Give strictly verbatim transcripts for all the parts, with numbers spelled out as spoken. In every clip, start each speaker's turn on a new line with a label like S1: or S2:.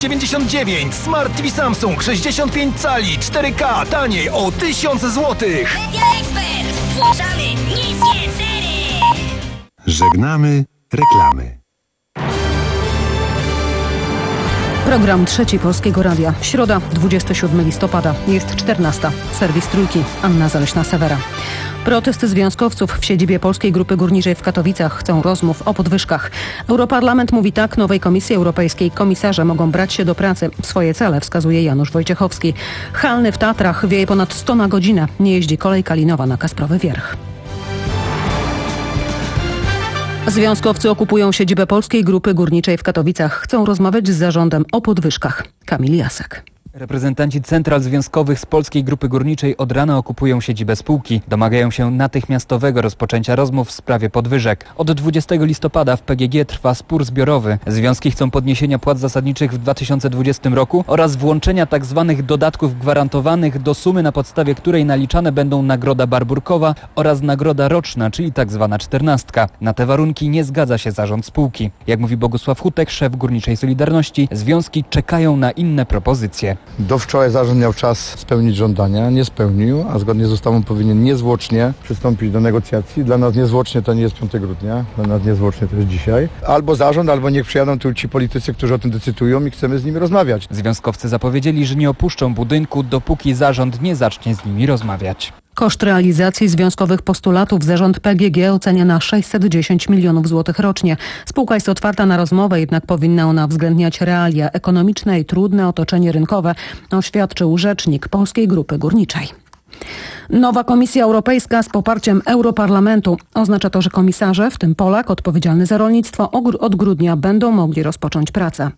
S1: dziewięćdziesiąt dziewięć. Smart T V Samsung sześćdziesiąt pięć cali cztery K taniej o tysiąc złotych.
S2: Media Expert. Włączamy niskie ceny.
S3: Żegnamy reklamy.
S4: Program Trzeci Polskiego Radia. Środa, dwudziestego siódmego listopada. Jest czternasta. Serwis Trójki. Anna Zaleśna-Sewera. Protesty związkowców w siedzibie Polskiej Grupy Górniczej w Katowicach chcą rozmów o podwyżkach. Europarlament mówi tak nowej Komisji Europejskiej. Komisarze mogą brać się do pracy. Swoje cele wskazuje Janusz Wojciechowski. Halny w Tatrach wieje ponad sto na godzinę. Nie jeździ kolej Kalinowa na Kasprowy Wierch. Związkowcy okupują siedzibę Polskiej Grupy Górniczej w Katowicach. Chcą rozmawiać z zarządem o podwyżkach. Kamil Jasek.
S5: Reprezentanci central związkowych z Polskiej Grupy Górniczej od rana okupują siedzibę spółki. Domagają się natychmiastowego rozpoczęcia rozmów w sprawie podwyżek. Od dwudziestego listopada w P G G trwa spór zbiorowy. Związki chcą podniesienia płat zasadniczych w dwa tysiące dwudziestym roku oraz włączenia tzw. dodatków gwarantowanych do sumy, na podstawie której naliczane będą nagroda barburkowa oraz nagroda roczna, czyli tzw. czternastka. Na te warunki nie zgadza się zarząd spółki. Jak mówi Bogusław Hutek, szef Górniczej Solidarności, związki czekają na inne propozycje.
S6: Do wczoraj zarząd miał czas spełnić żądania, nie spełnił, a zgodnie z ustawą powinien niezwłocznie przystąpić do negocjacji. Dla nas niezwłocznie to nie jest piątego grudnia, dla nas niezwłocznie to jest dzisiaj. Albo zarząd, albo niech przyjadą tu ci politycy, którzy o tym decydują i chcemy z nimi rozmawiać.
S5: Związkowcy zapowiedzieli, że nie opuszczą budynku, dopóki zarząd nie zacznie z nimi rozmawiać.
S4: Koszt realizacji związkowych postulatów zarząd P G G ocenia na sześćset dziesięć milionów złotych rocznie. Spółka jest otwarta na rozmowę, jednak powinna ona uwzględniać realia ekonomiczne i trudne otoczenie rynkowe, oświadczył rzecznik Polskiej Grupy Górniczej. Nowa Komisja Europejska z poparciem Europarlamentu. Oznacza to, że komisarze, w tym Polak odpowiedzialny za rolnictwo, od grudnia będą mogli rozpocząć pracę.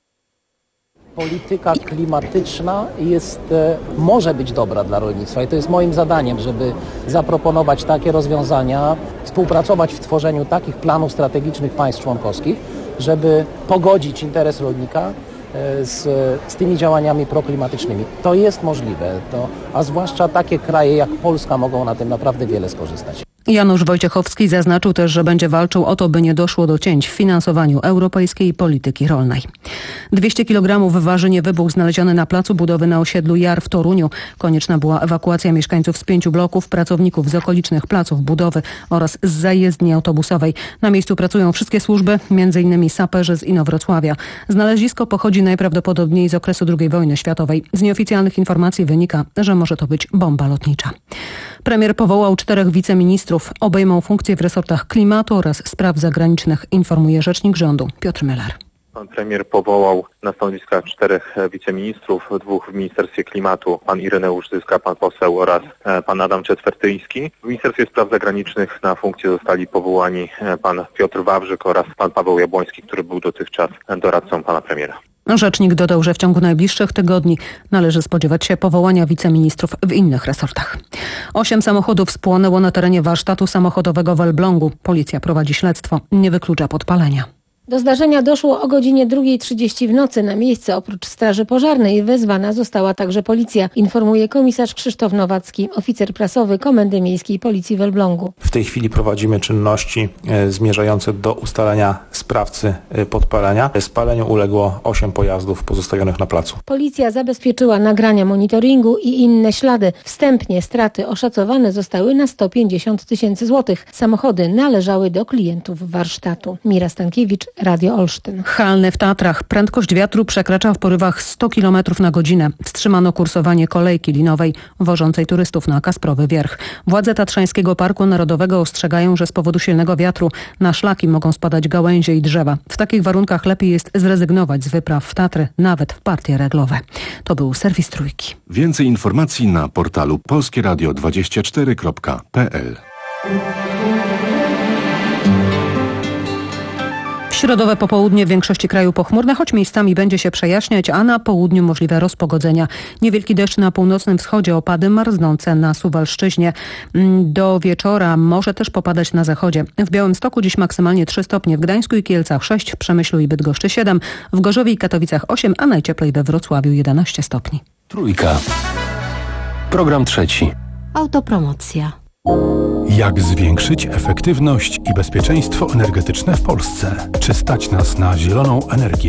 S7: Polityka klimatyczna jest, może być dobra dla rolnictwa i to jest moim zadaniem, żeby zaproponować takie rozwiązania, współpracować w tworzeniu takich planów strategicznych państw członkowskich, żeby pogodzić interes rolnika z, z tymi działaniami proklimatycznymi. To jest możliwe, to, a zwłaszcza takie kraje jak Polska mogą na tym naprawdę wiele skorzystać.
S4: Janusz Wojciechowski zaznaczył też, że będzie walczył o to, by nie doszło do cięć w finansowaniu europejskiej polityki rolnej. dwieście kilogramów waży niewybuch znaleziony na placu budowy na osiedlu Jar w Toruniu. Konieczna była ewakuacja mieszkańców z pięciu bloków, pracowników z okolicznych placów budowy oraz z zajezdni autobusowej. Na miejscu pracują wszystkie służby, między innymi saperzy z Inowrocławia. Znalezisko pochodzi najprawdopodobniej z okresu drugiej wojny światowej. Z nieoficjalnych informacji wynika, że może to być bomba lotnicza. Premier powołał czterech wiceministrów. Obejmą funkcje w resortach klimatu oraz spraw zagranicznych, informuje rzecznik rządu Piotr Müller.
S8: Pan premier powołał na stanowiska czterech wiceministrów, dwóch w Ministerstwie Klimatu, pan Ireneusz Zyska, pan poseł oraz pan Adam Czetwertyński. W Ministerstwie Spraw Zagranicznych na funkcję zostali powołani pan Piotr Wawrzyk oraz pan Paweł Jabłoński, który był dotychczas doradcą pana premiera.
S4: Rzecznik dodał, że w ciągu najbliższych tygodni należy spodziewać się powołania wiceministrów w innych resortach. Osiem samochodów spłonęło na terenie warsztatu samochodowego w Elblągu. Policja prowadzi śledztwo, nie wyklucza podpalenia.
S9: Do zdarzenia doszło o godzinie drugiej trzydzieści w nocy. Na miejsce oprócz straży pożarnej wezwana została także policja, informuje komisarz Krzysztof Nowacki, oficer prasowy Komendy Miejskiej Policji w Elblągu.
S10: W tej chwili prowadzimy czynności e, zmierzające do ustalenia sprawcy e, podpalenia. Spaleniu uległo osiem pojazdów pozostawionych na placu.
S9: Policja zabezpieczyła nagrania monitoringu i inne ślady. Wstępnie straty oszacowane zostały na sto pięćdziesiąt tysięcy złotych. Samochody należały do klientów warsztatu. Mira Stankiewicz, Radio Olsztyn.
S4: Halny w Tatrach. Prędkość wiatru przekracza w porywach sto kilometrów na godzinę. Wstrzymano kursowanie kolejki linowej wożącej turystów na Kasprowy Wierch. Władze Tatrzańskiego Parku Narodowego ostrzegają, że z powodu silnego wiatru na szlaki mogą spadać gałęzie i drzewa. W takich warunkach lepiej jest zrezygnować z wypraw w Tatry, nawet w partie reglowe. To był serwis Trójki.
S3: Więcej informacji na portalu polskie radio dwadzieścia cztery kropka p l.
S4: Środowe popołudnie w większości kraju pochmurne, choć miejscami będzie się przejaśniać, a na południu możliwe rozpogodzenia. Niewielki deszcz na północnym wschodzie, opady marznące na Suwalszczyźnie. Do wieczora może też popadać na zachodzie. W Białymstoku dziś maksymalnie trzy stopnie, w Gdańsku i Kielcach sześć, w Przemyślu i Bydgoszczy siedem, w Gorzowie i Katowicach osiem, a najcieplej we Wrocławiu jedenaście stopni.
S1: Trójka. Program trzeci.
S11: Autopromocja.
S12: Jak zwiększyć efektywność i bezpieczeństwo energetyczne w Polsce? Czy stać nas na zieloną energię?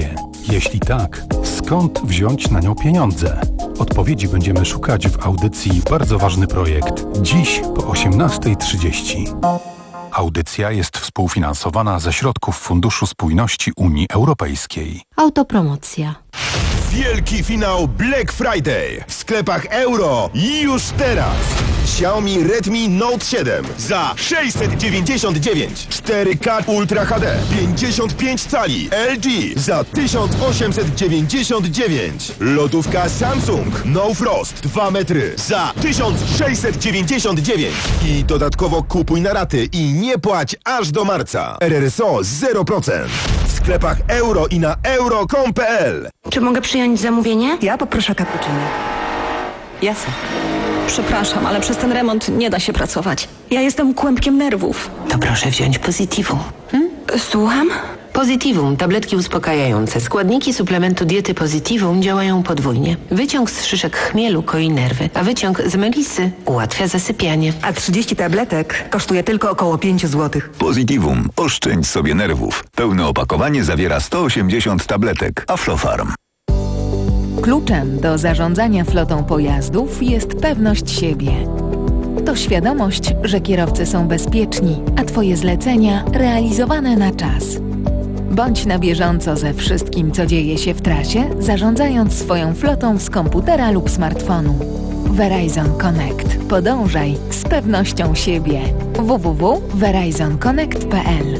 S12: Jeśli tak, skąd wziąć na nią pieniądze? Odpowiedzi będziemy szukać w audycji Bardzo Ważny Projekt. Dziś po osiemnasta trzydzieści. Audycja jest współfinansowana ze środków Funduszu Spójności Unii Europejskiej.
S11: Autopromocja.
S1: Wielki finał Black Friday w sklepach Euro już teraz. Xiaomi Redmi Note siedem za sześćset dziewięćdziesiąt dziewięć, cztery K Ultra H D, pięćdziesiąt pięć cali, L G za tysiąc osiemset dziewięćdziesiąt dziewięć, lodówka Samsung No Frost dwa metry za tysiąc sześćset dziewięćdziesiąt dziewięć i dodatkowo kupuj na raty i nie płać aż do marca. R R S O zero procent w sklepach Euro i na euro kropka com kropka p l.
S13: Czy mogę przyjąć zamówienie?
S14: Ja poproszę cappuccino. Jasne.
S13: Przepraszam, ale przez ten remont nie da się pracować. Ja jestem kłębkiem nerwów.
S14: To proszę wziąć Positivum.
S13: Hmm? Słucham?
S14: Positivum, tabletki uspokajające. Składniki suplementu diety Positivum działają podwójnie. Wyciąg z szyszek chmielu koi nerwy, a wyciąg z melisy ułatwia zasypianie.
S15: A trzydzieści tabletek kosztuje tylko około pięć złotych.
S16: Positivum. Oszczędź sobie nerwów. Pełne opakowanie zawiera sto osiemdziesiąt tabletek. Aflofarm.
S17: Kluczem do zarządzania flotą pojazdów jest pewność siebie. To świadomość, że kierowcy są bezpieczni, a Twoje zlecenia realizowane na czas. Bądź na bieżąco ze wszystkim, co dzieje się w trasie, zarządzając swoją flotą z komputera lub smartfonu. Verizon Connect. Podążaj z pewnością siebie. w w w kropka verizon connect kropka p l.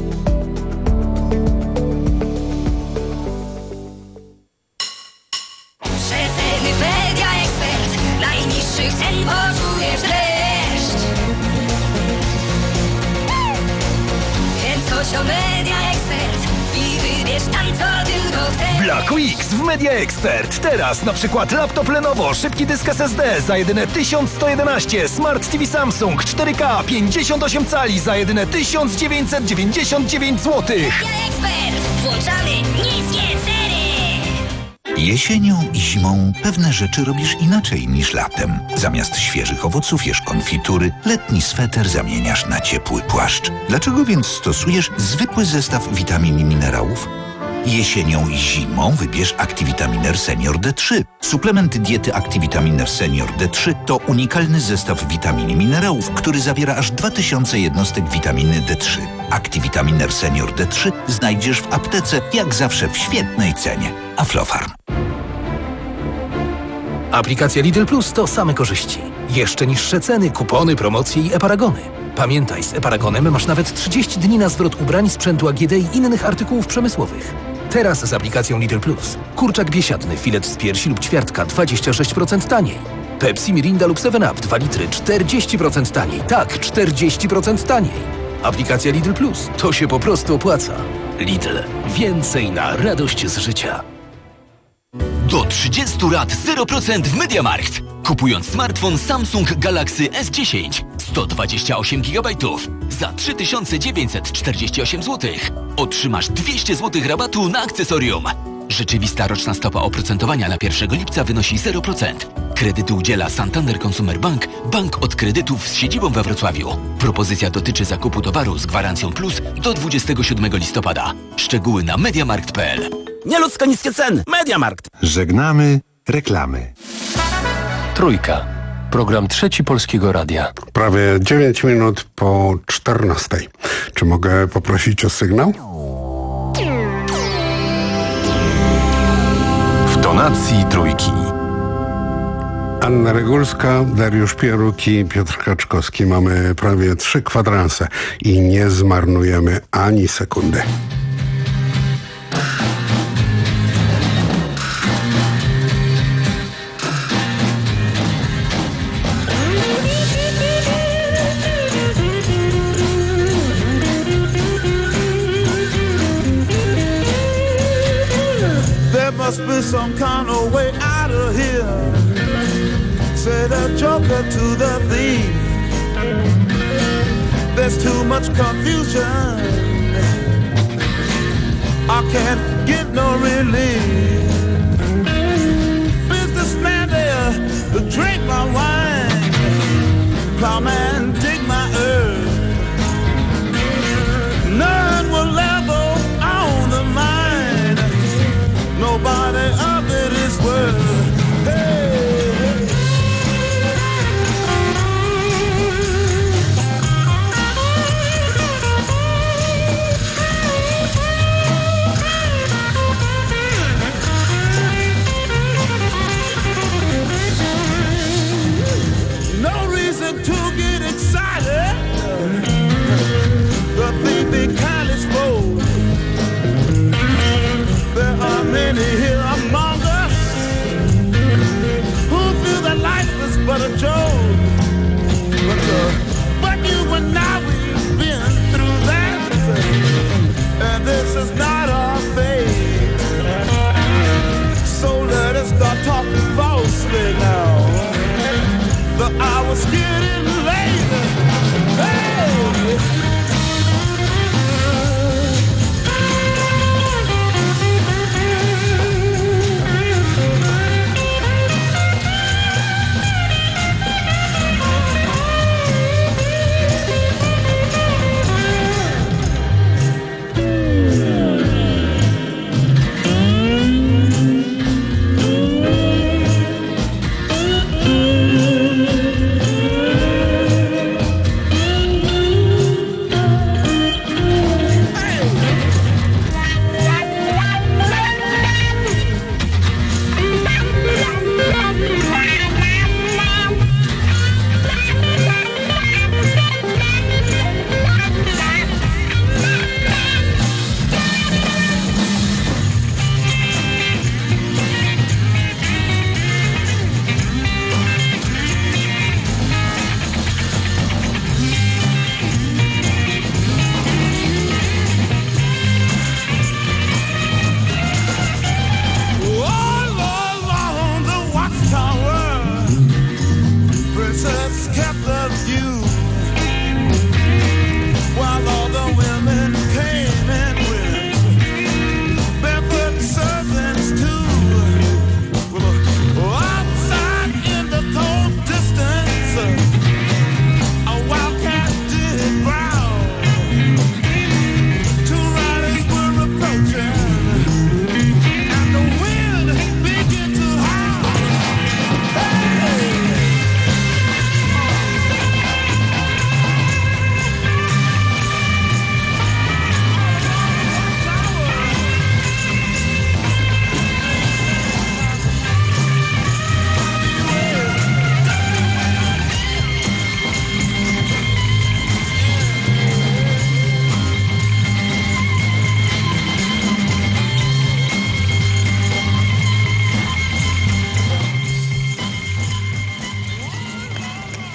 S1: Black Weeks w Media Expert. Teraz na przykład laptop Lenovo, szybki dysk S S D za jedyne tysiąc sto jedenaście, Smart T V Samsung cztery K pięćdziesiąt osiem cali za jedyne tysiąc dziewięćset dziewięćdziesiąt dziewięć złotych.
S2: Media Expert. Włączamy niskie ceny.
S18: Jesienią i zimą pewne rzeczy robisz inaczej niż latem. Zamiast świeżych owoców jesz konfitury, letni sweter zamieniasz na ciepły płaszcz. Dlaczego więc stosujesz zwykły zestaw witamin i minerałów? Jesienią i zimą wybierz Activitaminer Senior D trzy. Suplement diety Activitaminer Senior D trzy to unikalny zestaw witamin i minerałów, który zawiera aż dwa tysiące jednostek witaminy D trzy. Activitaminer Senior D trzy znajdziesz w aptece, jak zawsze w świetnej cenie. Aflofarm.
S1: Aplikacja Lidl Plus to same korzyści. Jeszcze niższe ceny, kupony, promocje i e-paragony. Pamiętaj, z e-paragonem masz nawet trzydzieści dni na zwrot ubrań, sprzętu A G D i innych artykułów przemysłowych. Teraz z aplikacją Lidl Plus. Kurczak biesiadny, filet z piersi lub ćwiartka dwadzieścia sześć procent taniej. Pepsi, Mirinda lub seven up dwa litry czterdzieści procent taniej. Tak, czterdzieści procent taniej. Aplikacja Lidl Plus. To się po prostu opłaca. Lidl. Więcej na radość z życia.
S19: Do trzydziestu lat zero procent w MediaMarkt. Kupując smartfon Samsung Galaxy S dziesięć sto dwadzieścia osiem gigabajtów za trzy tysiące dziewięćset czterdzieści osiem złotych otrzymasz dwieście złotych rabatu na akcesorium. Rzeczywista roczna stopa oprocentowania na pierwszego lipca wynosi zero procent. Kredytu udziela Santander Consumer Bank, bank od kredytów z siedzibą we Wrocławiu. Propozycja dotyczy zakupu towaru z gwarancją plus do dwudziestego siódmego listopada. Szczegóły na mediamarkt kropka p l.
S20: Nieludzko niskie ceny. MediaMarkt.
S3: Żegnamy reklamy.
S12: Trójka. Program Trzeci Polskiego Radia.
S21: Prawie dziewięć minut po czternastej. Czy mogę poprosić o sygnał?
S3: W tonacji Trójki.
S21: Anna Regulska, Dariusz Pieruk i Piotr Kaczkowski. Mamy prawie trzy kwadranse i nie zmarnujemy ani sekundy.
S22: Must be some kind of way out of here, said a joker to the thief. There's too much confusion, I can't get no relief. Businessman there, drink my wine, plowman dig my earth. None will level on the mine. No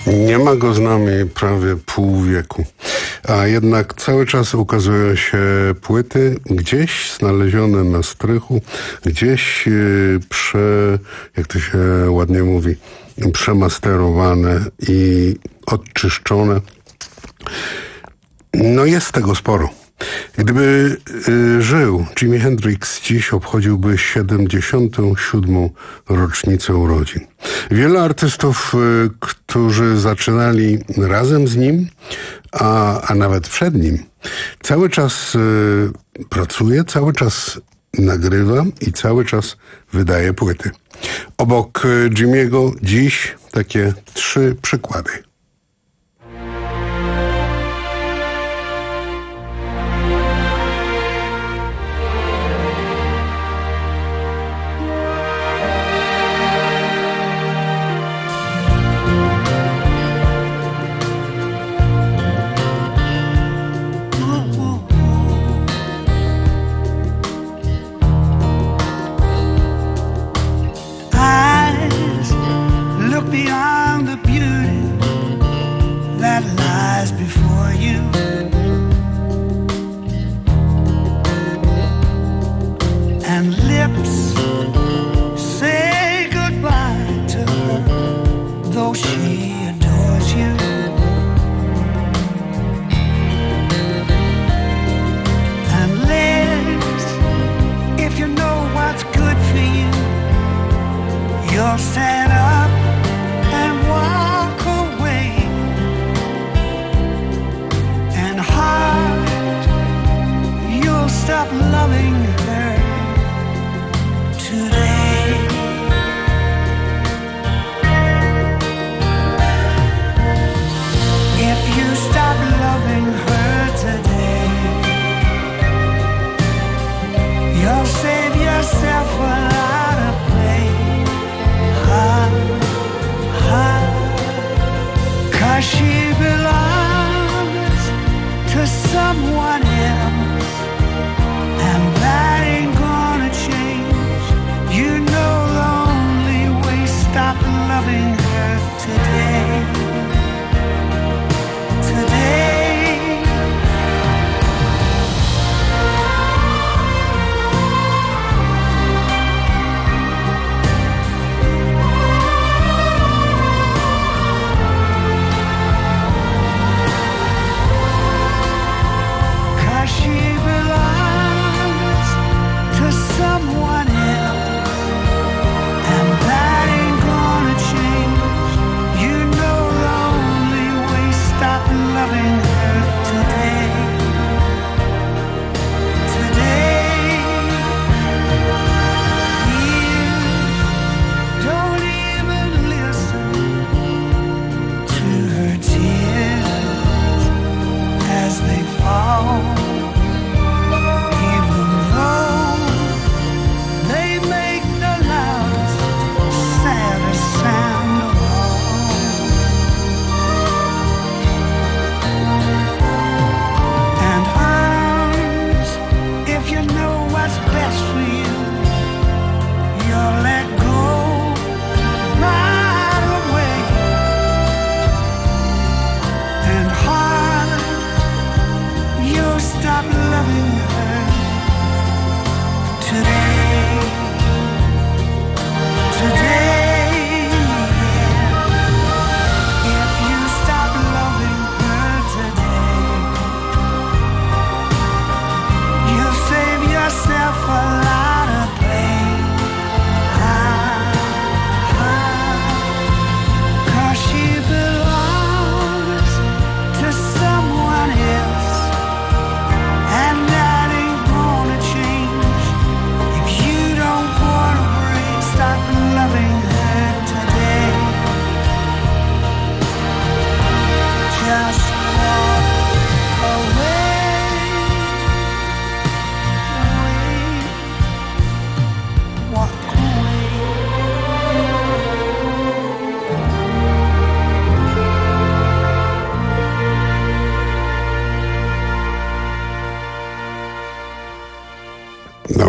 S21: Nie ma go z nami prawie pół wieku, a jednak cały czas ukazują się płyty gdzieś znalezione na strychu, gdzieś yy, prze, jak to się ładnie mówi, przemasterowane i odczyszczone. No jest tego sporo. Gdyby y, żył, Jimi Hendrix dziś obchodziłby siedemdziesiątą siódmą rocznicę urodzin. Wiele artystów, y, którzy zaczynali razem z nim, a, a nawet przed nim, cały czas y, pracuje, cały czas nagrywa i cały czas wydaje płyty. Obok y, Jimiego dziś takie trzy przykłady.
S22: Beyond the beauty that lies before you, and lips say goodbye to her, though she adores you. And legs, if you know what's good for you, you'll stand up and walk away. And heart, you'll stop loving her today. If you stop loving her today, you'll save yourself a lot of pain.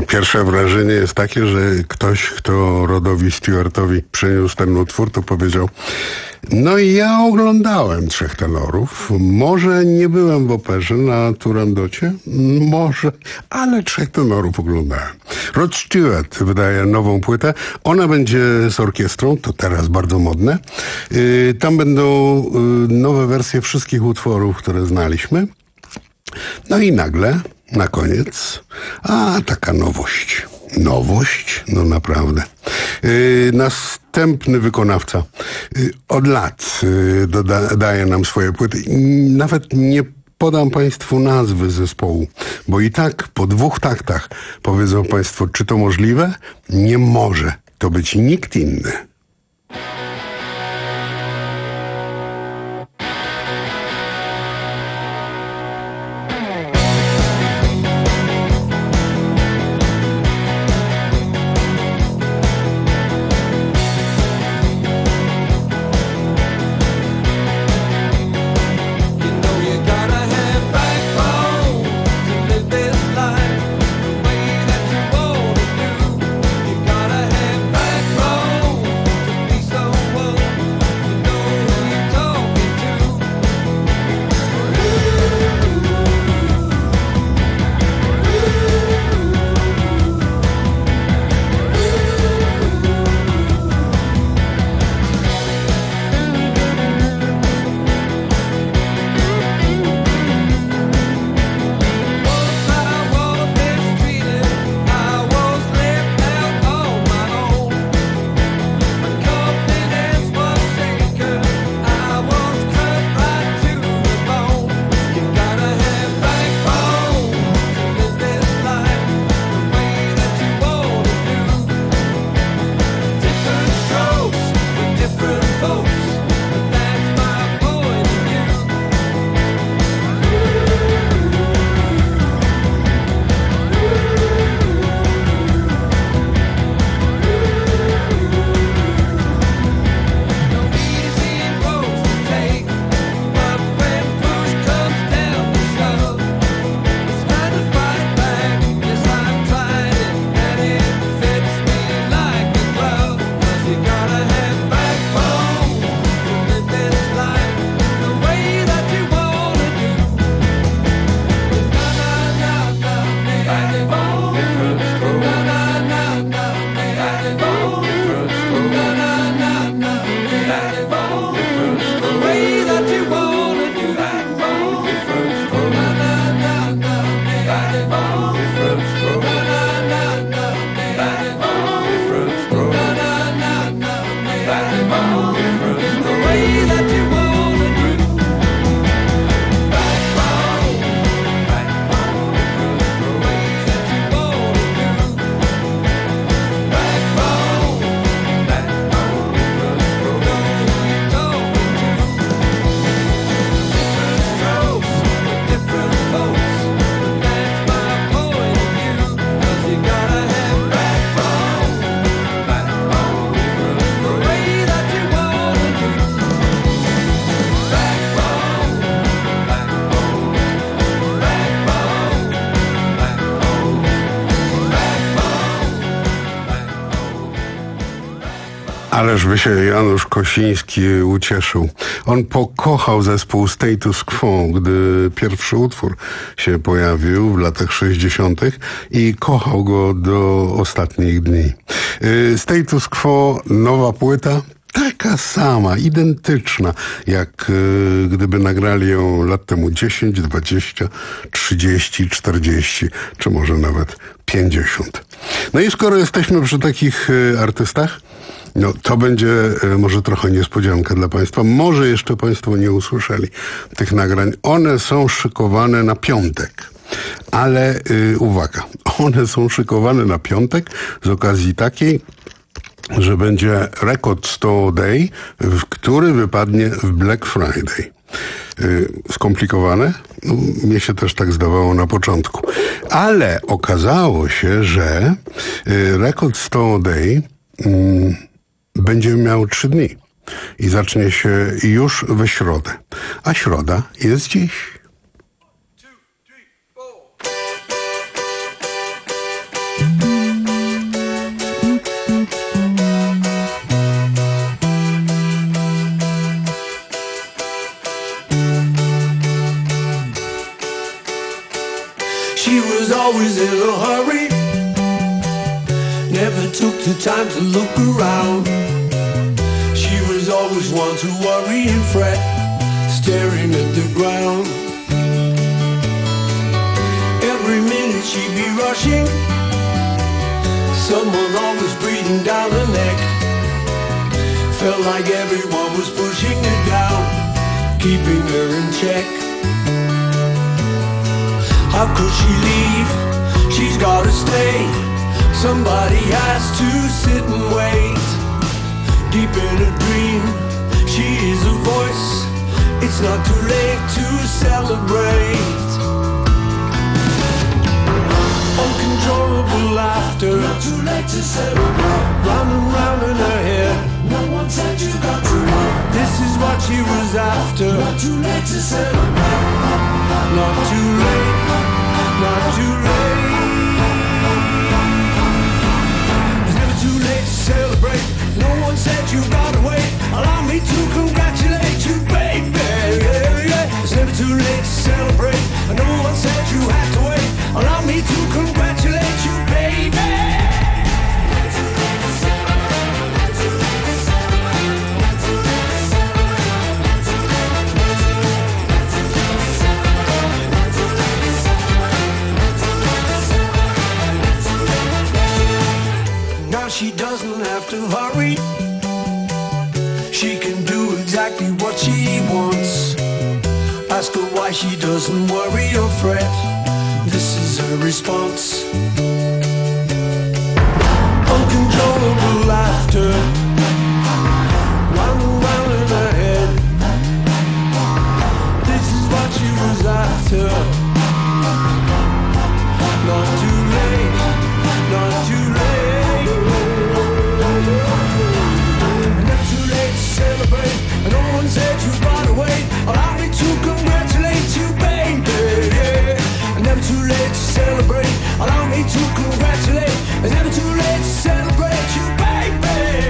S21: Pierwsze wrażenie jest takie, że ktoś, kto Rodowi Stewartowi przyniósł ten utwór, to powiedział: no i ja oglądałem Trzech Tenorów. Może nie byłem w operze na Turandocie, może, ale Trzech Tenorów oglądałem. Rod Stewart wydaje nową płytę. Ona będzie z orkiestrą, to teraz bardzo modne. Yy, tam będą yy, nowe wersje wszystkich utworów, które znaliśmy. No i nagle, na koniec, a taka nowość. Nowość? No naprawdę. Yy, następny wykonawca yy, od lat yy, doda, daje nam swoje płyty. Nawet nie podam Państwu nazwy zespołu, bo i tak po dwóch taktach powiedzą Państwo, czy to możliwe? Nie może to być nikt inny. Ależ by się Janusz Kosiński ucieszył. On pokochał zespół Status Quo, gdy pierwszy utwór się pojawił w latach sześćdziesiątych i kochał go do ostatnich dni. Status Quo, nowa płyta, taka sama, identyczna, jak y, gdyby nagrali ją lat temu dziesięć, dwadzieścia, trzydzieści, czterdzieści, czy może nawet pięćdziesiąt. No i skoro jesteśmy przy takich y, artystach, no to będzie y, może trochę niespodzianka dla Państwa. Może jeszcze Państwo nie usłyszeli tych nagrań. One są szykowane na piątek. Ale y, uwaga, one są szykowane na piątek z okazji takiej, że będzie Record Store Day, który wypadnie w Black Friday. Yy, skomplikowane? No, mnie się też tak zdawało na początku. Ale okazało się, że yy, Record Store Day yy, będzie miał trzy dni i zacznie się już we środę. A środa jest dziś.
S22: One, two, three, four.
S6: always in a hurry, never took the time to look around. She was always one to worry and fret, staring at the ground. Every minute she'd be rushing, someone always breathing down her neck. Felt like everyone was pushing her down, keeping her in check. How could she leave? She's gotta stay. Somebody has to sit and wait. Deep in a dream, she is a voice. It's not too late to celebrate. Uncontrollable laughter, not too late to celebrate. Round and round in her head, no one said you got to wait. This is what she was after, not too late to celebrate. Not too late, not too late. It's never too late to celebrate. No one said you gotta wait. Allow me to congratulate you, baby. Yeah, yeah. It's never too late to celebrate. No one said you had to wait. Allow me to congratulate you, baby. Now she doesn't have to hurry. She can do exactly what she wants. Ask her why she doesn't worry or fret. This is her response. Uncontrollable laughter, round and round in her head. This is what she was after. Not too late, not too late. Not too late to celebrate. No one said you gotta wait. Allow me to congratulate you, baby. Yeah. Never too late to celebrate. Allow me to congratulate. It's never too late to celebrate you, baby.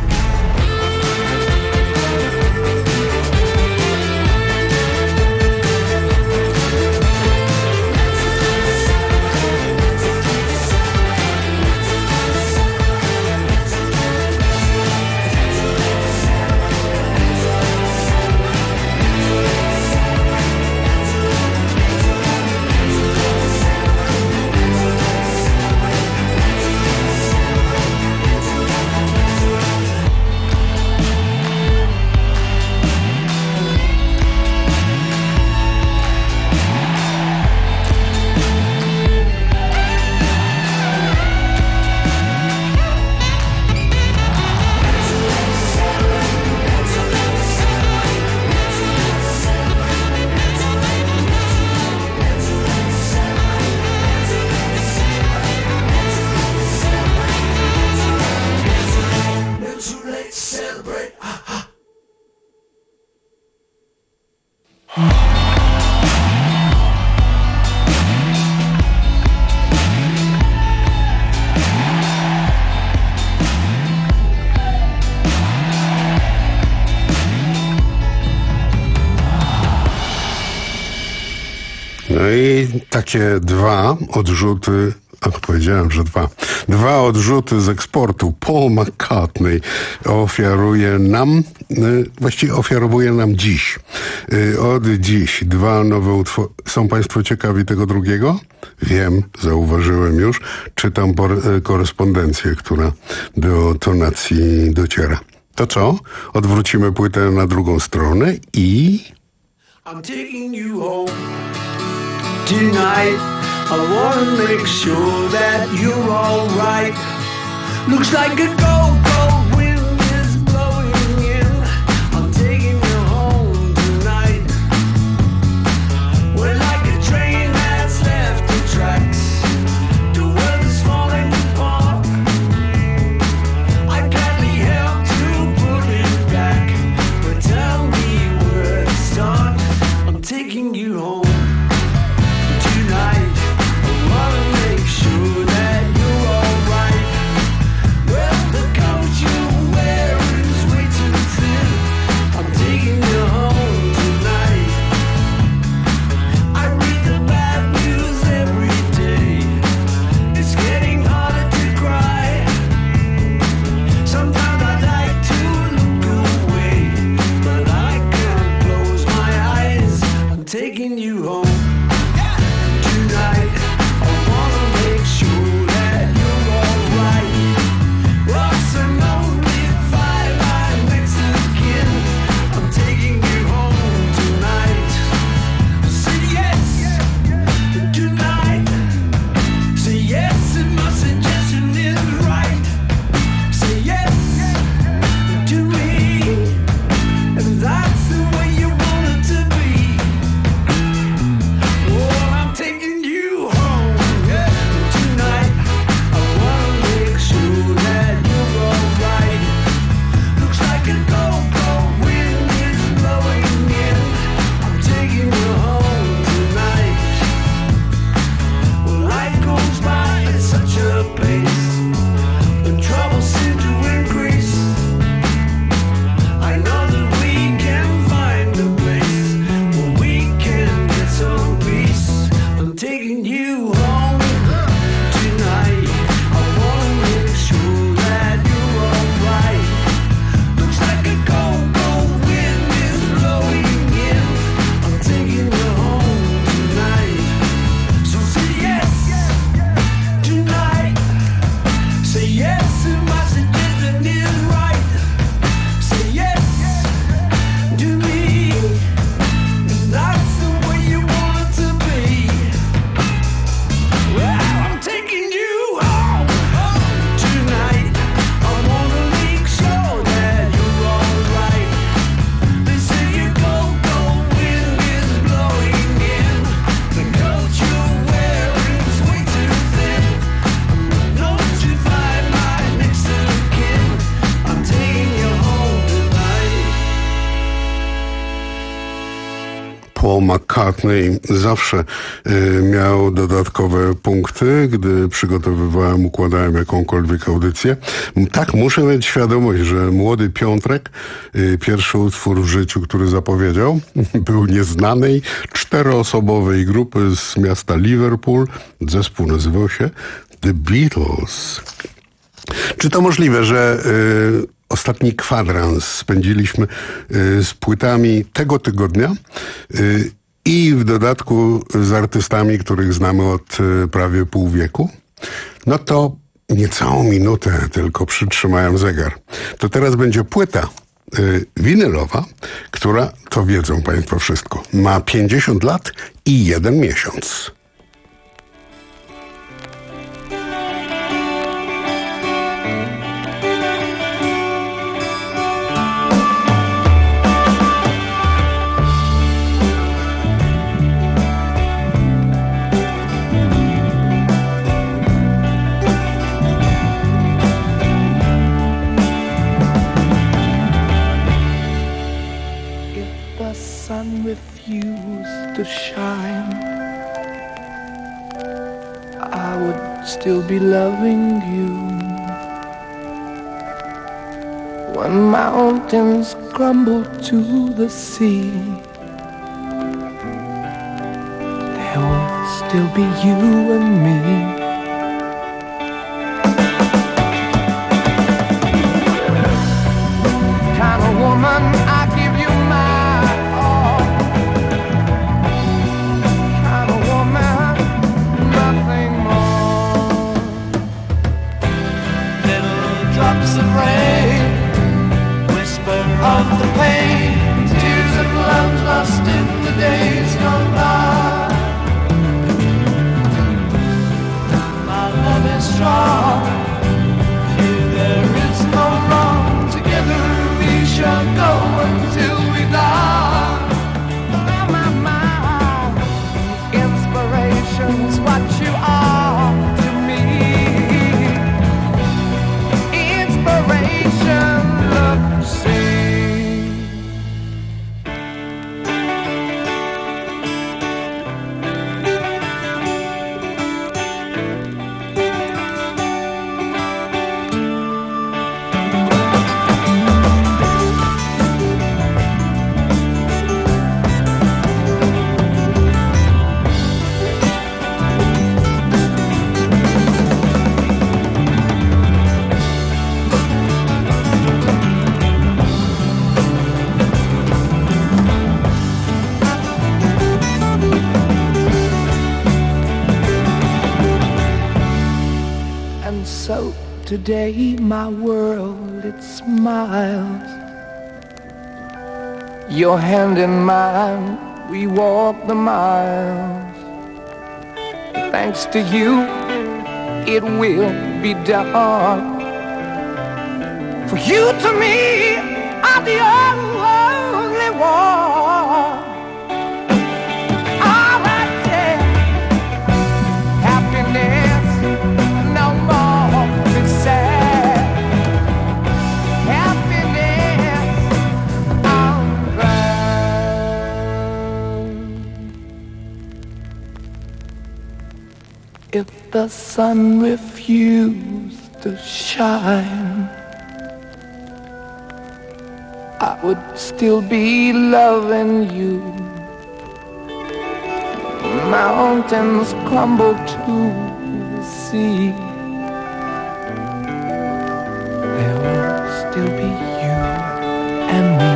S21: No i takie dwa odrzuty, ach, powiedziałem, że dwa, dwa odrzuty z eksportu. Paul McCartney ofiaruje nam, właściwie ofiarowuje nam dziś, od dziś dwa nowe utwory. Są Państwo ciekawi tego drugiego? Wiem, zauważyłem już, czytam korespondencję, która do tonacji dociera. To co? Odwrócimy płytę na drugą stronę i...
S6: I'm taking you home tonight. I wanna make sure that you're alright. Looks like a cold, cold wind is blowing in. I'm taking you home tonight. We're like a train that's left the tracks. The world is falling apart. I gladly help to put it back. But tell me where to start. I'm taking you home. Sure that you're alright. Well, the
S21: Paul McCartney zawsze y, miał dodatkowe punkty, gdy przygotowywałem, układałem jakąkolwiek audycję. Tak, muszę mieć świadomość, że Młody Piątrek, y, pierwszy utwór w życiu, który zapowiedział, był nieznanej, czteroosobowej grupy z miasta Liverpool. Zespół nazywał się The Beatles. Czy to możliwe, że y, ostatni kwadrans spędziliśmy y, z płytami tego tygodnia y, i w dodatku z artystami, których znamy od y, prawie pół wieku? No to niecałą minutę tylko przytrzymałem zegar. To teraz będzie płyta y, winylowa, która, to wiedzą Państwo wszystko, ma pięćdziesiąt lat i jeden miesiąc.
S6: To shine, I would still be loving you. When mountains crumble to the sea, there will still be you and me. Kind of woman, I give you my of rain, whisper of the pain, tears of love lost in the days gone by. My love is strong, here there is no wrong. Together we shall go until we die. Oh my, my, inspiration's what you are to me. Look, see. So today my world, it smiles. Your hand in mine, we walk the miles. Thanks to you, it will be done. For you to me are the only one. All right, yeah. Happiness, no more to sad. Happiness, I'm glad. If the sun refused to shine, I would still be loving you. Mountains crumble to the sea. There will still be you and me.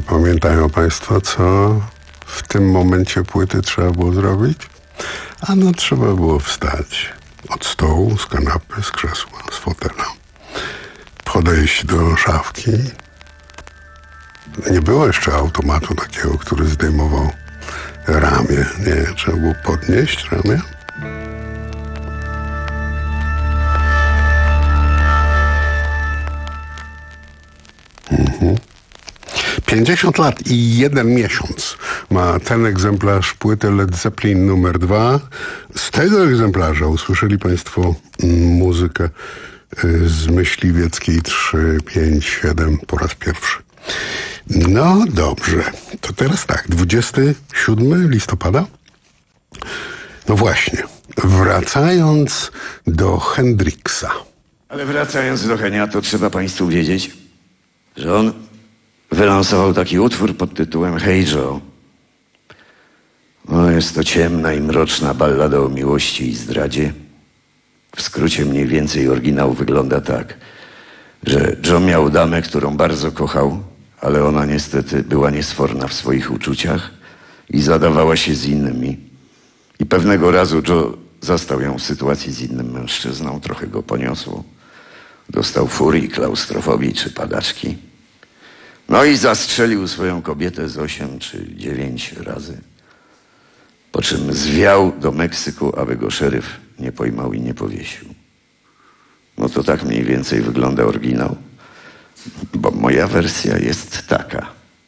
S21: Pamiętają państwo, co w tym momencie płyty trzeba było zrobić? Ano trzeba było wstać od stołu, z kanapy, z krzesła, z fotela. Podejść do szafki. Nie było jeszcze automatu takiego, który zdejmował ramię. Nie, trzeba było podnieść ramię. Mhm. pięćdziesiąt lat i jeden miesiąc ma ten egzemplarz płyty Led Zeppelin numer dwa. Z tego egzemplarza usłyszeli państwo muzykę z Myśliwieckiej trzy, pięć, siedem po raz pierwszy. No dobrze, to teraz tak, dwudziestego siódmego listopada. No właśnie, wracając do Hendrixa.
S5: Ale wracając do Henia, to trzeba państwu wiedzieć, że on wylansował taki utwór pod tytułem Hey Joe. No, jest to ciemna i mroczna ballada o miłości i zdradzie. W skrócie mniej więcej oryginał wygląda tak, że Joe miał damę, którą bardzo kochał, ale ona niestety była niesforna w swoich uczuciach i zadawała się z innymi. I pewnego razu Joe zastał ją w sytuacji z innym mężczyzną, trochę go poniosło. Dostał furii, klaustrofobii czy padaczki. No i zastrzelił swoją kobietę z osiem czy dziewięć razy. Po czym zwiał do Meksyku, aby go szeryf nie pojmał i nie powiesił. No to tak mniej więcej wygląda oryginał, bo moja wersja jest taka.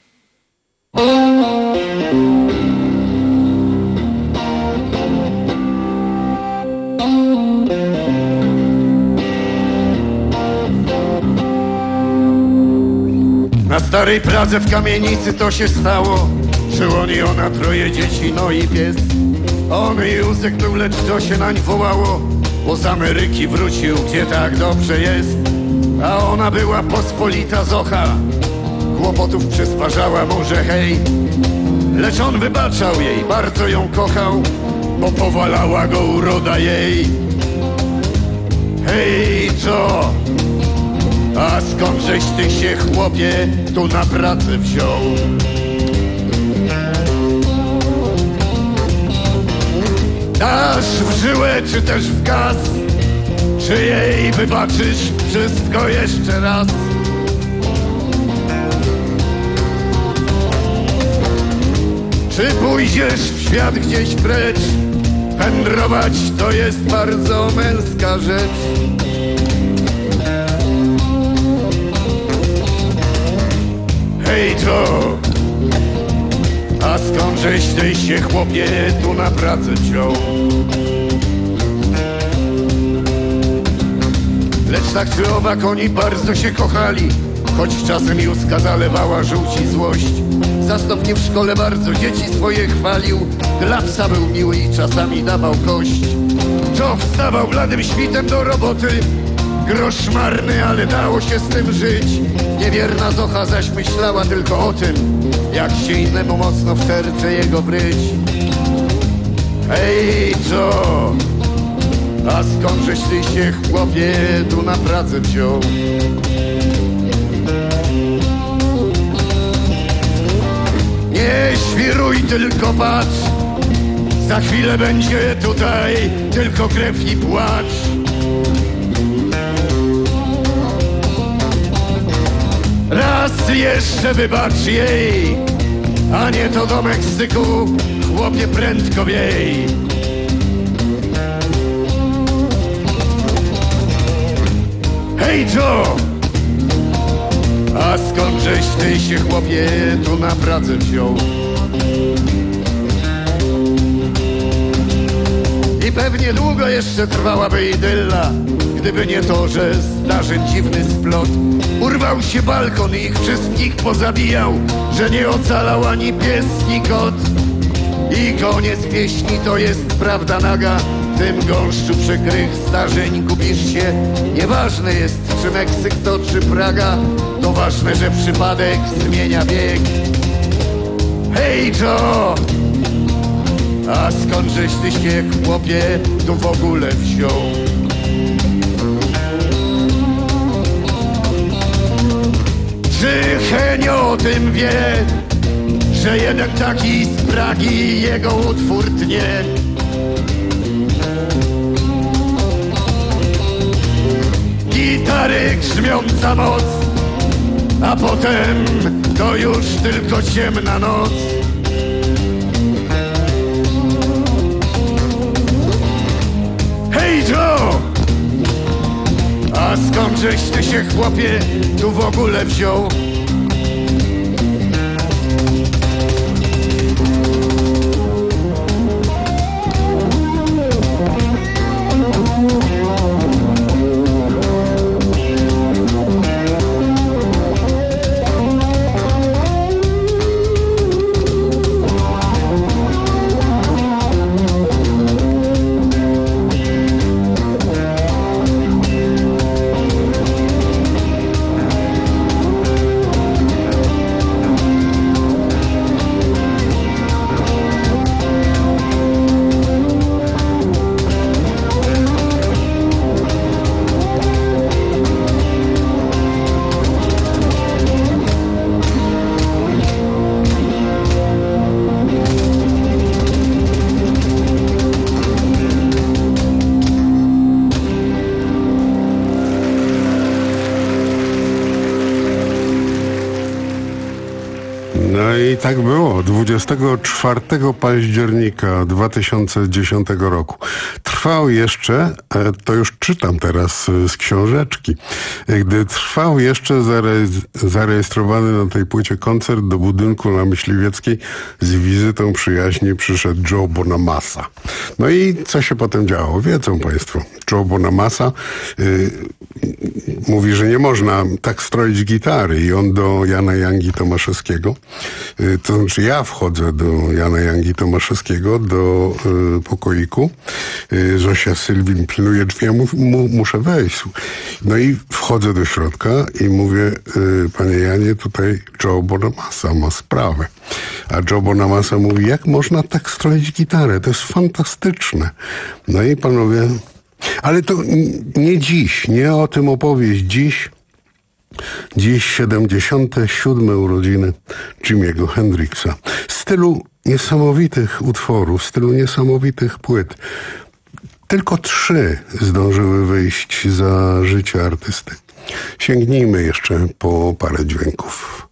S11: Na starej Pradze w kamienicy to się stało. Żył on i ona, troje dzieci, no i pies. On Józek był, lecz to się nań wołało, bo z Ameryki wrócił, gdzie tak dobrze jest. A ona była pospolita zocha, kłopotów przysparzała mu, że hej. Lecz on wybaczał jej, bardzo ją kochał, bo powalała go uroda jej. Hej, co? A skądżeś ty się, chłopie, tu na pracę wziął? Dasz w żyłę, czy też w gaz? Czy jej wybaczysz wszystko jeszcze raz? Czy pójdziesz w świat gdzieś precz? Wędrować to jest bardzo męska rzecz. Hej Joe, a skądżeś ty się, chłopie, tu na pracę wziął? Lecz tak czy owak oni bardzo się kochali, choć czasem Józka zalewała żółć i złość. Za stopnie w szkole bardzo dzieci swoje chwalił, dla psa był miły i czasami dawał kość. Joe wstawał bladym świtem do roboty, grosz marny, ale dało się z tym żyć. Niewierna Zocha zaś myślała tylko o tym, jak się innemu mocno w serce jego wryć. Hej Joe, a skądżeś ty się, chłopie, tu na pracę wziął? Nie świruj, tylko patrz, za chwilę będzie tutaj tylko krew i płacz. Raz jeszcze wybacz jej, a nie to do Meksyku, chłopie, prędko wiej. Hej Joe, a skądżeś ty się, chłopie, tu na pracę wziął? I pewnie długo jeszcze trwałaby idylla, gdyby nie to, że zdarzeń dziwny splot. Urwał się balkon i ich wszystkich pozabijał, że nie ocalał ani pies, ni kot. I koniec pieśni to jest prawda naga, w tym gąszczu przykrych zdarzeń gubisz się. Nieważne jest, czy Meksyk to, czy Praga, to ważne, że przypadek zmienia bieg. Hej Joe, a skądżeś ty się, chłopie, tu w ogóle wziął? Czy Henio o tym wie, że jeden taki z Pragi jego utwór tnie? Gitary grzmiąca moc, a potem to już tylko ciemna noc. Hej Joe! A skąd żeś ty się, chłopie, tu w ogóle wziął?
S21: No i tak było. dwudziestego czwartego października dwa tysiące dziesiątego roku. Trwał jeszcze, to już czytam teraz z książeczki, gdy trwał jeszcze zare- zarejestrowany na tej płycie koncert do budynku na Myśliwieckiej, z wizytą przyjaźni przyszedł Joe Bonamassa. No i co się potem działo? Wiedzą państwo. Joe Bonamassa y, mówi, że nie można tak stroić gitary i on do Jana Jangi Tomaszewskiego, y, to znaczy ja wchodzę do Jana Jangi Tomaszewskiego do y, pokoiku, y, Zosia Sylwin pilnuje drzwi, ja mu, mu, muszę wejść. No i wchodzę do środka i mówię, y, panie Janie, tutaj Joe Bonamassa ma sprawę. A Joe Bonamassa mówi, jak można tak stroić gitarę? To jest fantastyczne. No i panowie, ale to nie dziś, nie o tym opowieść. Dziś, dziś siedemdziesiąte siódme urodziny Jimiego Hendrixa. W stylu niesamowitych utworów, w stylu niesamowitych płyt. Tylko trzy zdążyły wyjść za życia artysty. Sięgnijmy jeszcze po parę dźwięków.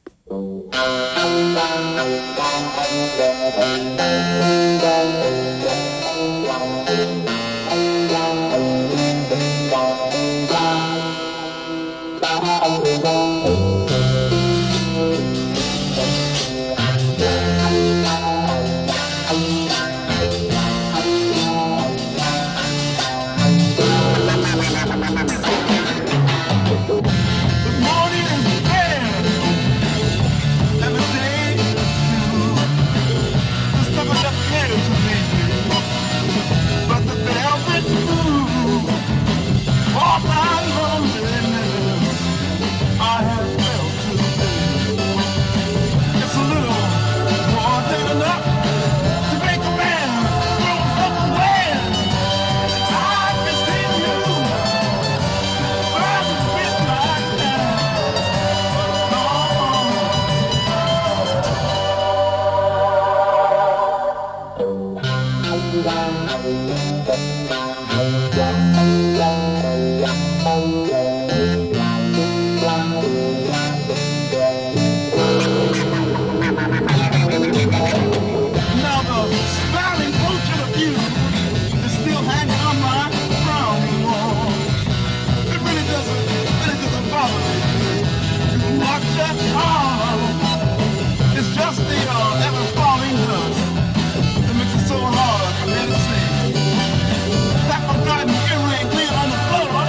S22: So hard, I never see. Like I'm driving earring clear on the floor.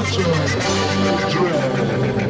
S22: such a dread.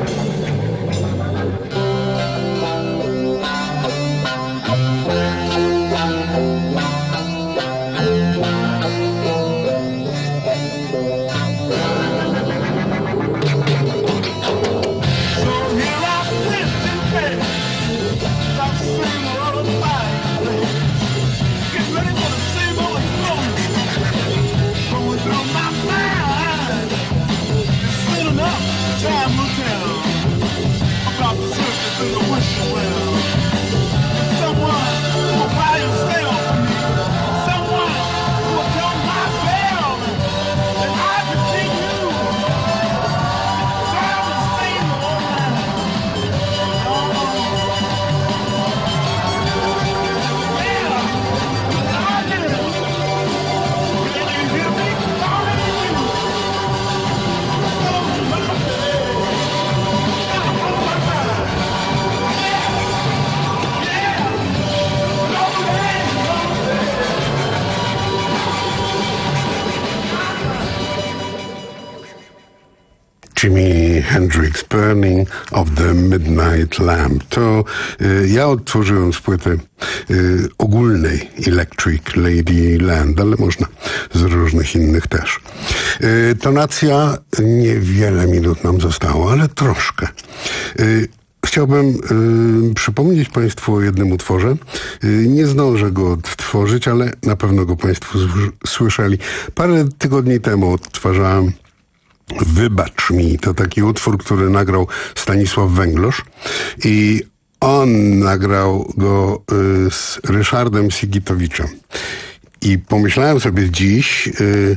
S21: Jimi Hendrix, Burning of the Midnight Lamp. To y, ja odtworzyłem z płyty y, ogólnej Electric Ladyland, ale można z różnych innych też. Y, tonacja niewiele minut nam zostało, ale troszkę. Y, Chciałbym y, przypomnieć Państwu o jednym utworze. Y, nie zdążę go odtworzyć, ale na pewno go Państwo słyszeli. Parę tygodni temu odtwarzałem Wybacz mi, to taki utwór, który nagrał Stanisław Węglosz i on nagrał go y, z Ryszardem Sigitowiczem. I pomyślałem sobie dziś, y,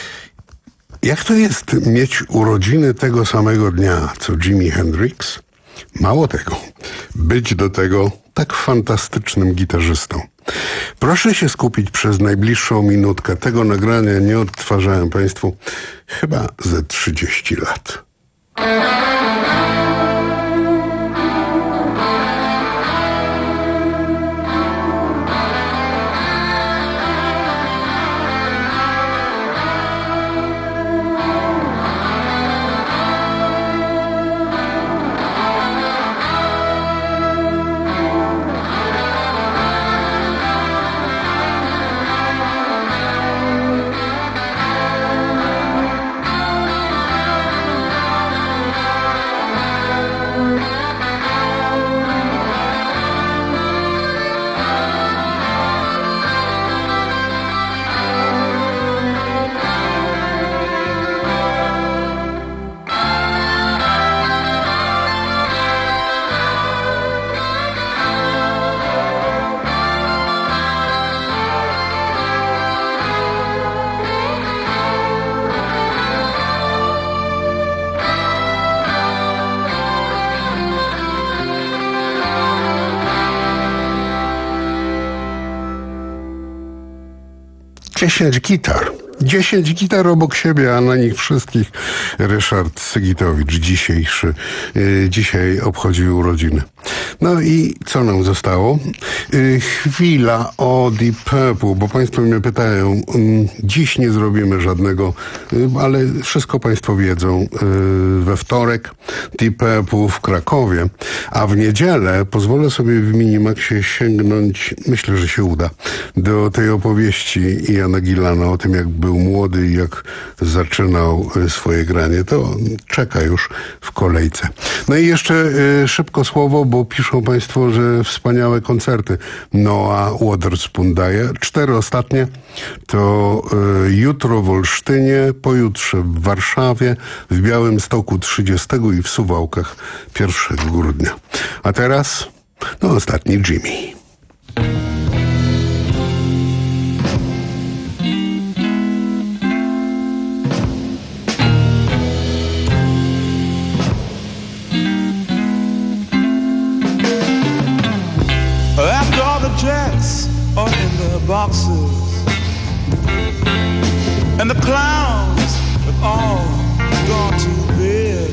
S21: jak to jest mieć urodziny tego samego dnia, co Jimi Hendrix? Mało tego, być do tego tak fantastycznym gitarzystą. Proszę się skupić przez najbliższą minutkę. Tego nagrania nie odtwarzałem Państwu chyba ze trzydzieści lat. Dziesięć gitar. Dziesięć gitar obok siebie, a na nich wszystkich Ryszard Sigitowicz dzisiejszy, yy, dzisiaj obchodził urodziny. No i co nam zostało? Yy, chwila o Deep Purple, bo Państwo mnie pytają, yy, dziś nie zrobimy żadnego, yy, ale wszystko Państwo wiedzą. Yy, we wtorek Deep Purple w Krakowie, a w niedzielę pozwolę sobie w Minimaxie sięgnąć, myślę, że się uda, do tej opowieści Iana Gillana o tym, jak był młody i jak zaczynał swoje granie. To czeka już w kolejce. No i jeszcze y, szybko słowo, bo piszą Państwo, że wspaniałe koncerty Noah Witherspoon daje. Cztery ostatnie to y, jutro w Olsztynie, pojutrze w Warszawie, w Białymstoku trzydziestego i w Suwałkach pierwszego grudnia. A teraz no ostatni Jimmy.
S22: Jets are in the boxes, and the clowns have all gone to bed.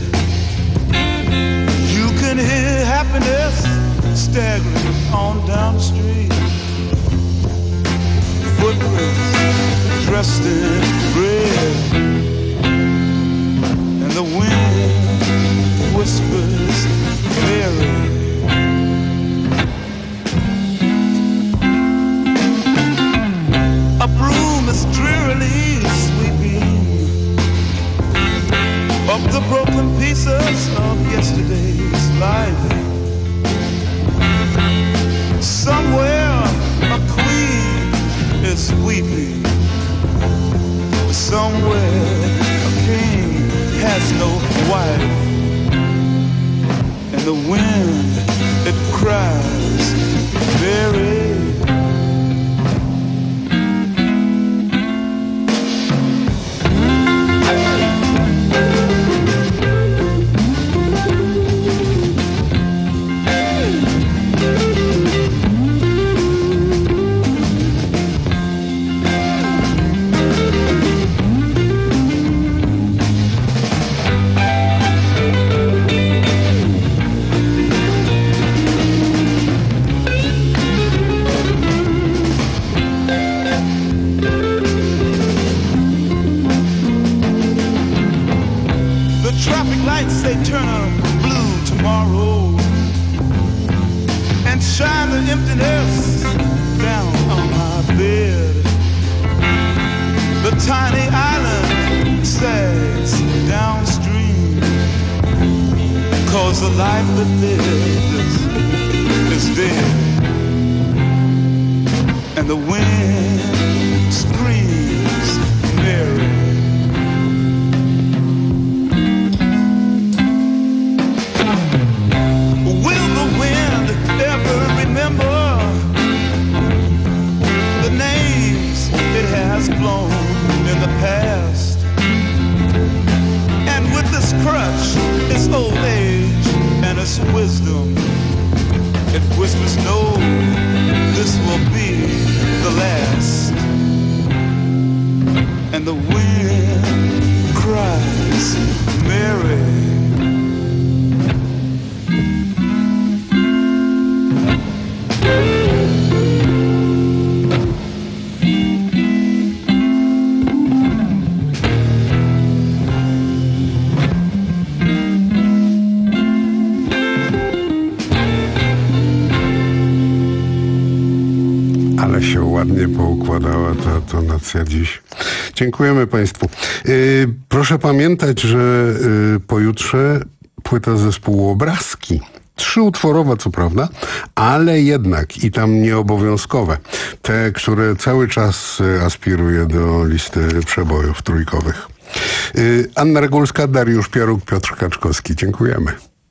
S22: You can hear happiness staggering on down the street. Footprints dressed in red, and the the wind whispers Mary. A broom is drearily sweeping up the broken pieces of yesterday's life. Somewhere a queen is weeping. Somewhere a king has no wife. And the wind, it cries, Mary. They turn up blue tomorrow and shine the emptiness down on my bed. The tiny island sags downstream, 'cause the life that lives is dead. And the wind screams Mary. Remember the names it has blown in the past, and with this crutch, its old age and its wisdom, it whispers, no, this will be the last. And the wind cries, Mary.
S21: Ale się ładnie poukładała ta tonacja dziś. Dziękujemy Państwu. Yy, proszę pamiętać, że yy, pojutrze płyta zespołu Obrazki. Trzyutworowa, co prawda, ale jednak i tam nieobowiązkowe. Te, które cały czas aspiruje do listy przebojów trójkowych. Yy, Anna Regulska, Dariusz Pioruk, Piotr Kaczkowski. Dziękujemy.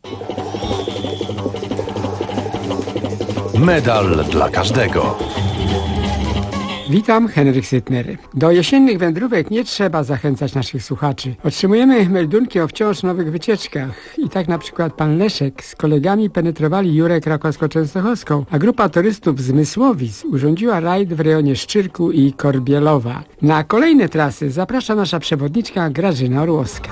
S7: Medal dla każdego.
S8: Witam, Henryk Sytner. Do jesiennych wędrówek nie trzeba zachęcać naszych słuchaczy. Otrzymujemy meldunki o wciąż nowych wycieczkach. I tak na przykład pan Leszek z kolegami penetrowali Jurę Krakowsko-Częstochowską, a grupa turystów z Mysłowic urządziła rajd w rejonie Szczyrku i Korbielowa. Na kolejne trasy zaprasza nasza przewodniczka Grażyna Orłowska.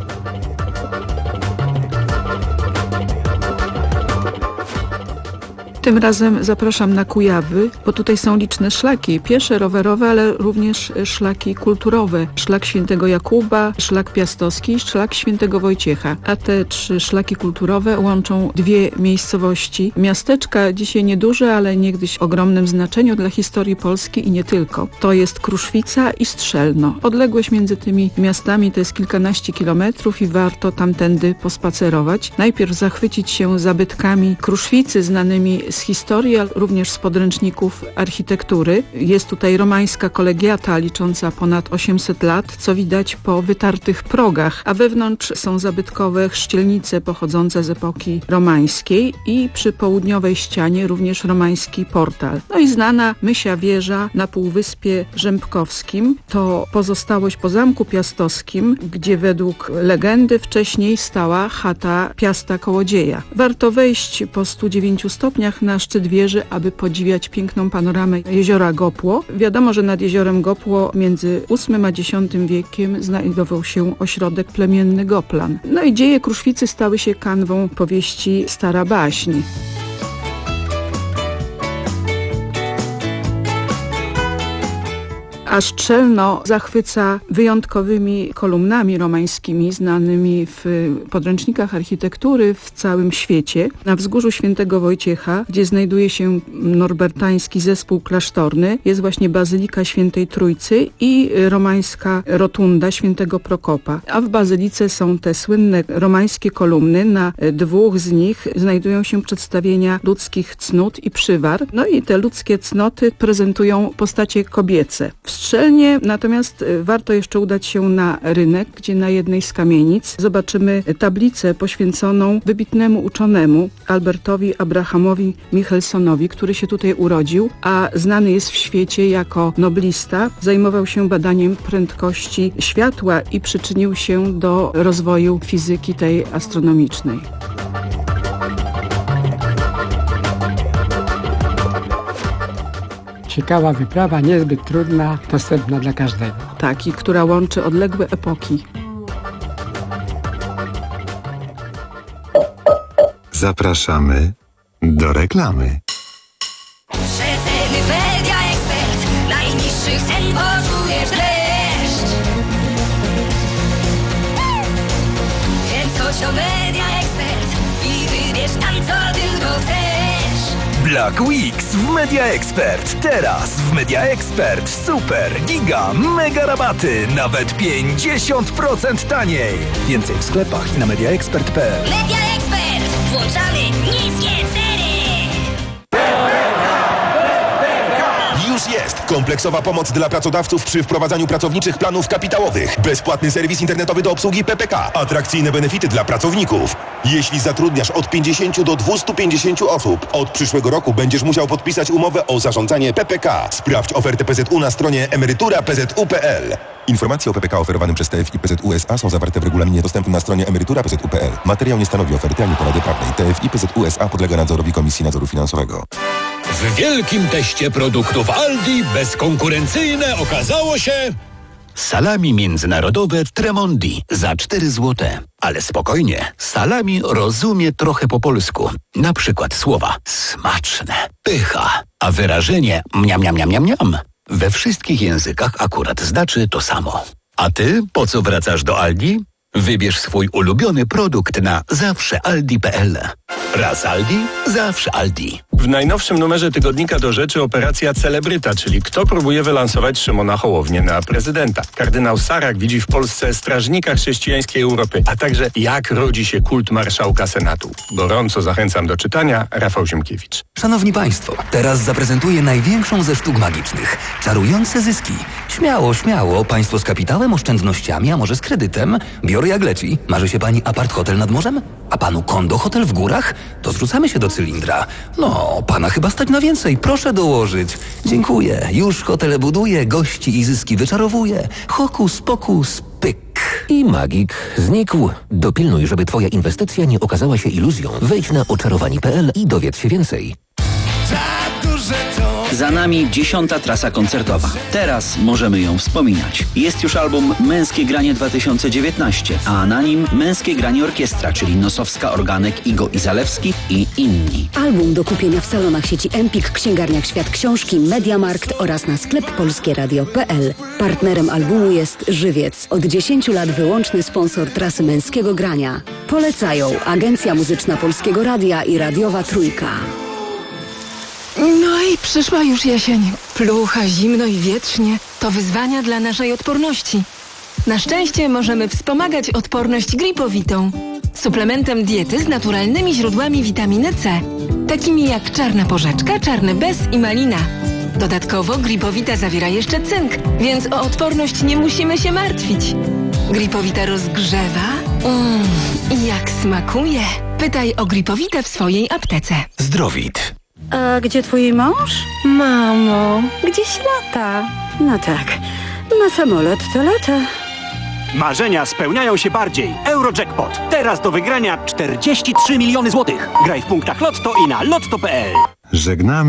S23: Tym razem zapraszam na Kujawy, bo tutaj są liczne szlaki, piesze, rowerowe, ale również szlaki kulturowe. Szlak Świętego Jakuba, szlak Piastowski, szlak Świętego Wojciecha. A te trzy szlaki kulturowe łączą dwie miejscowości. Miasteczka dzisiaj nieduże, ale niegdyś o ogromnym znaczeniu dla historii Polski i nie tylko. To jest Kruszwica i Strzelno. Odległość między tymi miastami to jest kilkanaście kilometrów i warto tamtędy pospacerować. Najpierw zachwycić się zabytkami Kruszwicy znanymi z historii, ale również z podręczników architektury. Jest tutaj romańska kolegiata licząca ponad osiemset lat, co widać po wytartych progach, a wewnątrz są zabytkowe chrzcielnice pochodzące z epoki romańskiej i przy południowej ścianie również romański portal. No i znana Mysia Wieża na Półwyspie Rzębkowskim to pozostałość po Zamku Piastowskim, gdzie według legendy wcześniej stała chata Piasta Kołodzieja. Warto wejść po stu dziewięciu stopniach na szczyt wieży, aby podziwiać piękną panoramę jeziora Gopło. Wiadomo, że nad jeziorem Gopło między ósmym a dziesiątym wiekiem znajdował się ośrodek plemienny Goplan. No i dzieje Kruszwicy stały się kanwą powieści Stara Baśń. a Strzelno zachwyca wyjątkowymi kolumnami romańskimi znanymi w podręcznikach architektury w całym świecie. Na wzgórzu Świętego Wojciecha, gdzie znajduje się norbertański zespół klasztorny, jest właśnie Bazylika Świętej Trójcy i romańska rotunda Świętego Prokopa. A w bazylice są te słynne romańskie kolumny. Na dwóch z nich znajdują się przedstawienia ludzkich cnót i przywar. No i te ludzkie cnoty prezentują postacie kobiece. W Strzelnie natomiast warto jeszcze udać się na rynek, gdzie na jednej z kamienic zobaczymy tablicę poświęconą wybitnemu uczonemu Albertowi Abrahamowi Michelsonowi, który się tutaj urodził, a znany jest w świecie jako noblista. Zajmował się badaniem prędkości światła i przyczynił się do rozwoju fizyki tej astronomicznej.
S8: Ciekawa wyprawa, niezbyt trudna, dostępna dla każdego.
S23: Tak, i która łączy odległe epoki.
S3: Zapraszamy do reklamy.
S2: Przeceny Media Expert. Najniższych cen poczujesz dreszcz. Więc chodź do Media Expert i wybierz tam, co tylko chcesz.
S7: Black Weeks w Media Expert. Teraz w Media Expert super, giga, mega rabaty. Nawet pięćdziesiąt procent taniej. Więcej w sklepach i na mediaexpert kropka p l.
S2: Media Expert. Włączamy niskie ceny.
S1: Już jest kompleksowa pomoc dla pracodawców przy wprowadzaniu pracowniczych planów kapitałowych. Bezpłatny serwis internetowy do obsługi P P K. Atrakcyjne benefity dla pracowników. Jeśli zatrudniasz od pięćdziesięciu do dwustu pięćdziesięciu osób, od przyszłego roku będziesz musiał podpisać umowę o zarządzanie P P K. Sprawdź ofertę P Z U na stronie emerytura p z u kropka p l. Informacje o P P K oferowanym przez T F I P Z U S A są zawarte w regulaminie dostępnym na stronie emerytura p z u kropka p l. Materiał nie stanowi oferty ani porady prawnej. T F I P Z U S A podlega nadzorowi Komisji Nadzoru Finansowego.
S4: W wielkim teście produktów Aldi bezkonkurencyjne okazało się salami międzynarodowe Tremondi za cztery złote. Ale spokojnie, salami rozumie trochę po polsku. Na przykład słowa smaczne, pycha, a wyrażenie mniam, mniam, mniam, mniam, mniam. We wszystkich językach akurat znaczy to samo. A ty po co wracasz do Aldi? Wybierz swój ulubiony produkt na zawsze aldi kropka p l. Raz Aldi, zawsze Aldi.
S9: W najnowszym numerze tygodnika Do Rzeczy operacja Celebryta, czyli kto próbuje wylansować Szymona Hołownię na prezydenta. Kardynał Sarak widzi w Polsce strażnika chrześcijańskiej Europy, a także jak rodzi się kult marszałka Senatu. Gorąco zachęcam do czytania. Rafał Ziemkiewicz.
S10: Szanowni Państwo, teraz zaprezentuję największą ze sztuk magicznych. Czarujące zyski. Śmiało, śmiało. Państwo z kapitałem, oszczędnościami, a może z kredytem. Biorę jak leci. Marzy się Pani apart hotel nad morzem? A Panu kondo hotel w górach? To zrzucamy się do cylindra. No, Pana chyba stać na więcej. Proszę dołożyć. Dziękuję. Już hotele buduję, gości i zyski wyczarowuję. Hokus pokus pyk.
S24: I magik znikł. Dopilnuj, żeby Twoja inwestycja nie okazała się iluzją. Wejdź na oczarowani kropka p l i dowiedz się więcej.
S25: Za nami dziesiąta trasa koncertowa. Teraz możemy ją wspominać. Jest już album Męskie Granie dwa tysiące dziewiętnaście, a na nim Męskie Granie Orkiestra, czyli Nosowska, Organek, Igo i Zalewski i inni.
S26: Album do kupienia w salonach sieci Empik, księgarniach Świat Książki, Mediamarkt oraz na sklep polskie radio kropka p l. Partnerem albumu jest Żywiec. Od dziesięciu lat wyłączny sponsor trasy Męskiego Grania. Polecają Agencja Muzyczna Polskiego Radia i Radiowa Trójka.
S27: No i przyszła już jesień. Plucha, zimno i wietrznie. To wyzwania dla naszej odporności. Na szczęście możemy wspomagać odporność gripowitą. Suplementem diety z naturalnymi źródłami witaminy C. Takimi jak czarna porzeczka, czarny bez i malina. Dodatkowo gripowita zawiera jeszcze cynk, więc o odporność nie musimy się martwić. Gripowita rozgrzewa. Mmm, i jak smakuje. Pytaj o gripowitę w swojej aptece.
S7: Zdrowit.
S28: A gdzie twój mąż? Mamo, gdzieś lata. No tak, na samolot to lata.
S29: Marzenia spełniają się bardziej. Eurojackpot. Teraz do wygrania czterdzieści trzy miliony złotych. Graj w punktach Lotto i na lotto kropka p l.
S3: Żegnamy